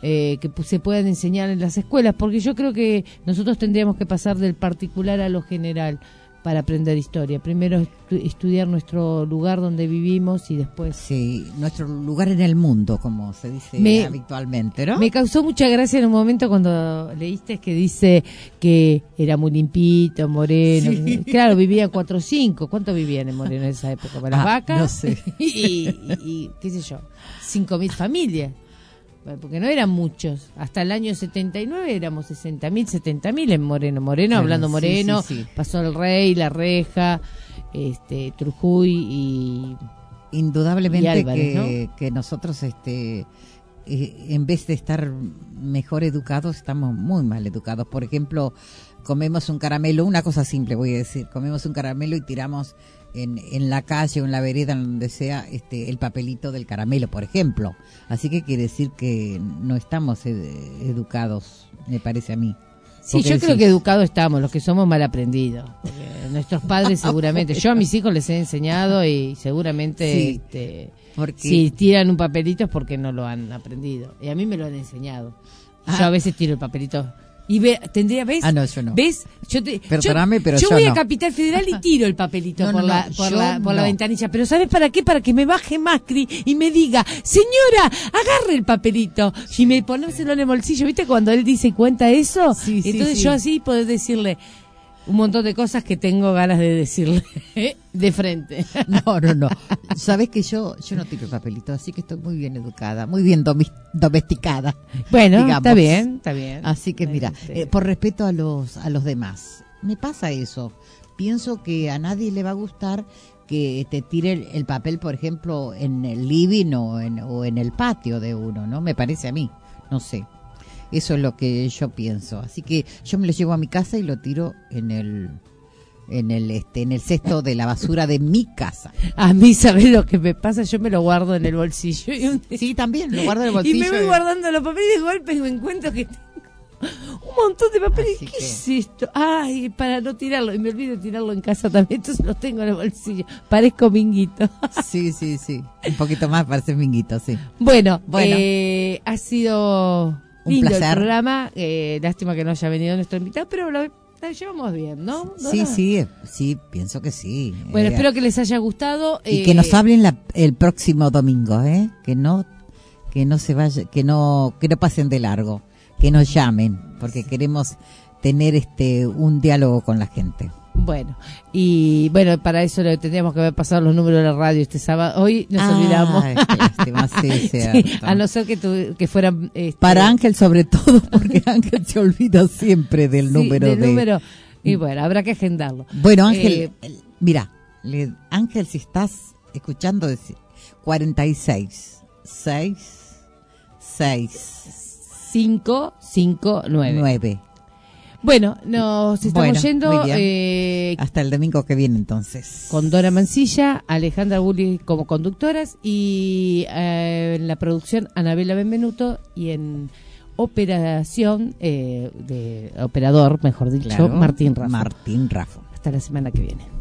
eh, que pu- se puedan enseñar en las escuelas, porque yo creo que nosotros tendríamos que pasar del particular a lo general para aprender historia. Primero estu- estudiar nuestro lugar donde vivimos y después... Sí, nuestro lugar en el mundo, como se dice Me- habitualmente, ¿no? Me causó mucha gracia en un momento cuando leíste que dice que era muy limpito, moreno. Sí. Claro, vivían cuatro o cinco. ¿Cuánto vivían en Moreno en esa época? ¿Para las Ah, vacas? no sé. y, y, y, qué sé yo, cinco mil familias. Bueno, porque no eran muchos. Hasta el año setenta y nueve éramos sesenta mil, setenta mil en Moreno. Moreno, Claro, hablando sí, Moreno, sí, sí. pasó el Rey, La Reja, este, Trujuy y... Indudablemente y Álvarez, que, que nosotros, este, eh, en vez de estar mejor educados, estamos muy mal educados. Por ejemplo, comemos un caramelo, una cosa simple voy a decir, comemos un caramelo y tiramos en, en la calle o en la vereda, en donde sea, este, el papelito del caramelo, por ejemplo. Así que quiere decir que no estamos ed- educados, me parece a mí. Sí, Porque yo decís- creo que educados estamos, los que somos mal aprendidos. Porque nuestros padres seguramente, yo a mis hijos les he enseñado y seguramente Sí, este, porque- si tiran un papelito es porque no lo han aprendido. Y a mí me lo han enseñado. Ah. Yo a veces tiro el papelito. Y ve, tendría, ¿ves? Ah, no, yo no. ¿Ves? Yo te, Perdóname, yo, pero yo yo voy a no. Capital Federal y tiro el papelito No, por, no, la, no, por, yo la, por la no. ventanilla. Pero ¿sabes para qué? Para que me baje Macri y me diga, señora, agarre el papelito y me ponérselo en el bolsillo. ¿Viste cuando él dice y cuenta eso? Sí, sí, Entonces sí. yo así puedo decirle un montón de cosas que tengo ganas de decirle de frente. No, no, no. Sabes que yo yo no tiro el papelito, así que estoy muy bien educada, muy bien domi- domesticada. Bueno, digamos. está bien, está bien. Así que mira, Este. eh, por respeto a los a los demás, me pasa eso. Pienso que a nadie le va a gustar que te tire el, el papel, por ejemplo, en el living o en, o en el patio de uno, ¿no? Me parece a mí, no sé. Eso es lo que yo pienso. Así que yo me lo llevo a mi casa y lo tiro en el en el este en el cesto de la basura de mi casa. A mí, ¿sabes lo que me pasa? Yo me lo guardo en el bolsillo. Y un- Sí, también lo guardo en el bolsillo. Y me voy eh. guardando los papeles y de golpe me encuentro que tengo un montón de papeles. Así ¿Qué que- es esto? Ay, para no tirarlo. Y me olvido de tirarlo en casa también, entonces los tengo en el bolsillo. Parezco minguito. Sí, sí, sí. Un poquito más parece minguito, sí. Bueno, Bueno. eh, ha sido Un lindo placer. el programa. Eh, lástima que no haya venido nuestro invitado, pero lo, la llevamos bien, ¿no? Sí, ¿No? sí, eh, sí, pienso que sí. Bueno, Eh, espero que les haya gustado. y eh, que nos hablen la- el próximo domingo, ¿eh? Que no que no se vaya, que no que no pasen de largo, que nos llamen, porque queremos tener este un diálogo con la gente. Bueno, y bueno, para eso le tendríamos que haber pasado los números de la radio este sábado. Hoy nos Ah, olvidamos. qué lástima, sí, Sí, cierto. a no ser que, tu- que fueran... este, Para Ángel sobre todo, porque Ángel se olvida siempre del sí, número del de número. Y bueno, habrá que agendarlo. Bueno, Ángel, Eh, el- mira, le- Ángel, si estás escuchando, decir cuarenta y seis, seis, seis, cinco cinco nueve. nueve. Bueno, nos estamos Bueno, yendo muy bien. eh, Hasta el domingo que viene, entonces. con Dora Mancilla, Alejandra Bulli como conductoras y eh, en la producción Anabela Benvenuto y en operación eh, de operador, mejor dicho, Claro, Martín Rafa. Martín Rafa. Hasta la semana que viene.